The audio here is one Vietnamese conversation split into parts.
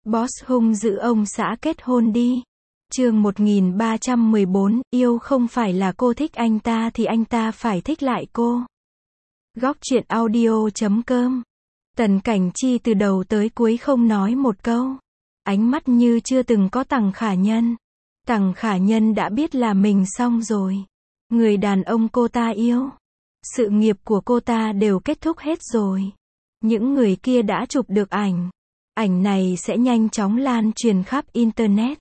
Boss hung dữ ông xã kết hôn đi. Chương 1314, yêu không phải là cô thích anh ta thì anh ta phải thích lại cô. Góc truyện audio.com. Tần Cảnh Chi từ đầu tới cuối không nói một câu. Ánh mắt như chưa từng có Tằng Khả Nhân. Tằng Khả Nhân đã biết là mình xong rồi. Người đàn ông cô ta yêu, sự nghiệp của cô ta đều kết thúc hết rồi. Những người kia đã chụp được ảnh. Ảnh này sẽ nhanh chóng lan truyền khắp Internet.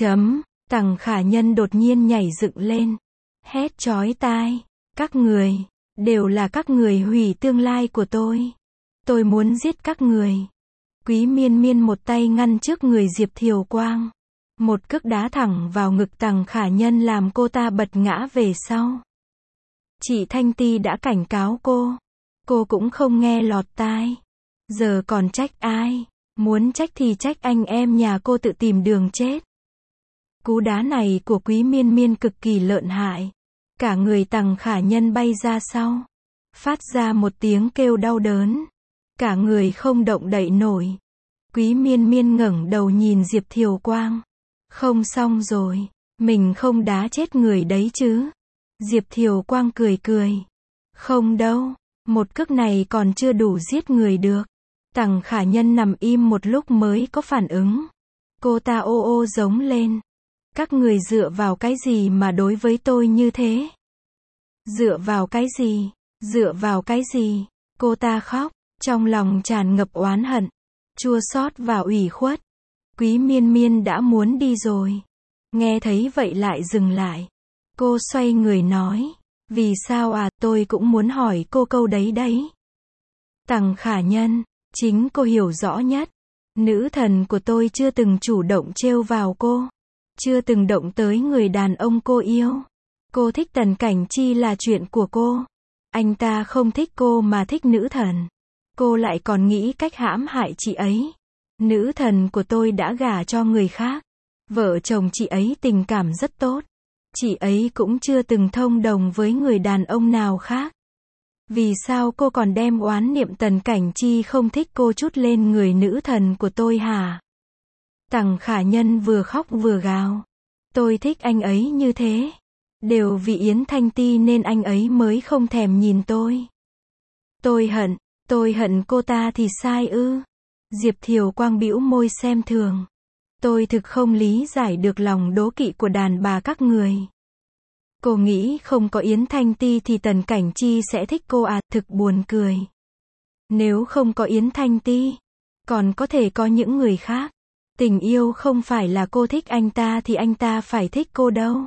Tằng Khả Nhân đột nhiên nhảy dựng lên. Hét chói tai. Các người, đều là các người hủy tương lai của tôi. Tôi muốn giết các người. Quý Miên Miên một tay ngăn trước người Diệp Thiều Quang. Một cước đá thẳng vào ngực Tằng Khả Nhân làm cô ta bật ngã về sau. Chị Thanh Ti đã cảnh cáo cô cũng không nghe lọt tai. Giờ còn trách ai? Muốn trách thì trách anh em nhà cô tự tìm đường chết. Cú đá này của Quý Miên Miên cực kỳ lợn hại. Cả người Tằng Khả Nhân bay ra sau. Phát ra một tiếng kêu đau đớn. Cả người không động đậy nổi. Quý Miên Miên ngẩng đầu nhìn Diệp Thiều Quang. Không xong rồi. Mình không đá chết người đấy chứ. Diệp Thiều Quang cười cười. Không đâu. Một cước này còn chưa đủ giết người được. Tằng Khả Nhân nằm im một lúc mới có phản ứng. Cô ta ô ô giống lên. Các người dựa vào cái gì mà đối với tôi như thế? Dựa vào cái gì? Dựa vào cái gì? Cô ta khóc, trong lòng tràn ngập oán hận, chua xót và ủy khuất. Quý Miên Miên đã muốn đi rồi. Nghe thấy vậy lại dừng lại. Cô xoay người nói. Vì sao à, tôi cũng muốn hỏi cô câu đấy đấy. Tằng Khả Nhân, chính cô hiểu rõ nhất. Nữ thần của tôi chưa từng chủ động trêu vào cô. Chưa từng động tới người đàn ông cô yêu. Cô thích Tần Cảnh Chi là chuyện của cô. Anh ta không thích cô mà thích nữ thần. Cô lại còn nghĩ cách hãm hại chị ấy. Nữ thần của tôi đã gả cho người khác. Vợ chồng chị ấy tình cảm rất tốt. Chị ấy cũng chưa từng thông đồng với người đàn ông nào khác. Vì sao cô còn đem oán niệm Tần Cảnh Chi không thích cô trút lên người nữ thần của tôi hả? Tằng Khả Nhân vừa khóc vừa gào. Tôi thích anh ấy như thế. Đều vì Yến Thanh Ti nên anh ấy mới không thèm nhìn tôi. Tôi hận cô ta thì sai ư? Diệp Thiều Quang bĩu môi xem thường. Tôi thực không lý giải được lòng đố kỵ của đàn bà các người. Cô nghĩ không có Yến Thanh Ti thì Tần Cảnh Chi sẽ thích cô à, thực buồn cười. Nếu không có Yến Thanh Ti, còn có thể có những người khác. Tình yêu không phải là cô thích anh ta thì anh ta phải thích cô đâu.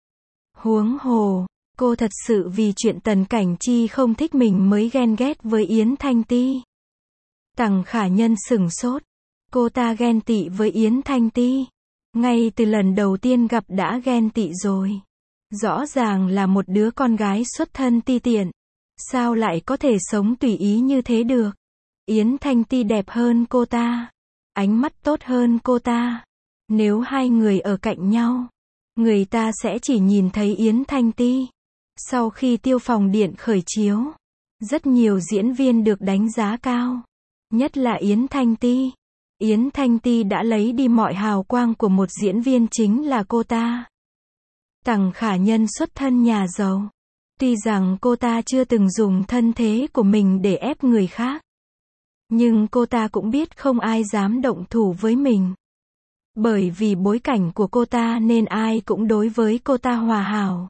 Huống hồ, cô thật sự vì chuyện Tần Cảnh Chi không thích mình mới ghen ghét với Yến Thanh Ti. Tằng Khả Nhân sửng sốt. Cô ta ghen tị với Yến Thanh Ti. Ngay từ lần đầu tiên gặp đã ghen tị rồi. Rõ ràng là một đứa con gái xuất thân ti tiện. Sao lại có thể sống tùy ý như thế được? Yến Thanh Ti đẹp hơn cô ta. Ánh mắt tốt hơn cô ta. Nếu hai người ở cạnh nhau, người ta sẽ chỉ nhìn thấy Yến Thanh Ti. Sau khi Tiêu Phòng Điện khởi chiếu, rất nhiều diễn viên được đánh giá cao. Nhất là Yến Thanh Ti. Yến Thanh Ti đã lấy đi mọi hào quang của một diễn viên chính là cô ta. Tằng Khả Nhân xuất thân nhà giàu. Tuy rằng cô ta chưa từng dùng thân thế của mình để ép người khác. Nhưng cô ta cũng biết không ai dám động thủ với mình. Bởi vì bối cảnh của cô ta nên ai cũng đối với cô ta hòa hảo.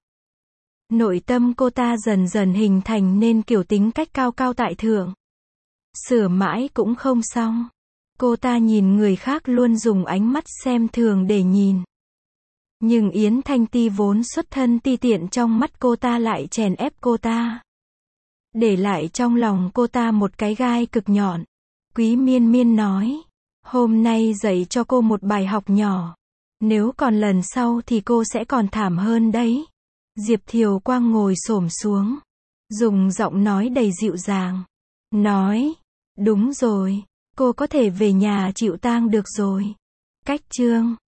Nội tâm cô ta dần dần hình thành nên kiểu tính cách cao cao tại thượng. Sửa mãi cũng không xong. Cô ta nhìn người khác luôn dùng ánh mắt xem thường để nhìn. Nhưng Yến Thanh Ti vốn xuất thân ti tiện trong mắt cô ta lại chèn ép cô ta. Để lại trong lòng cô ta một cái gai cực nhọn. Quý Miên Miên nói. Hôm nay dạy cho cô một bài học nhỏ. Nếu còn lần sau thì cô sẽ còn thảm hơn đấy. Diệp Thiều Quang ngồi xổm xuống. Dùng giọng nói đầy dịu dàng. Nói. Đúng rồi. Cô có thể về nhà chịu tang được rồi. Cách chương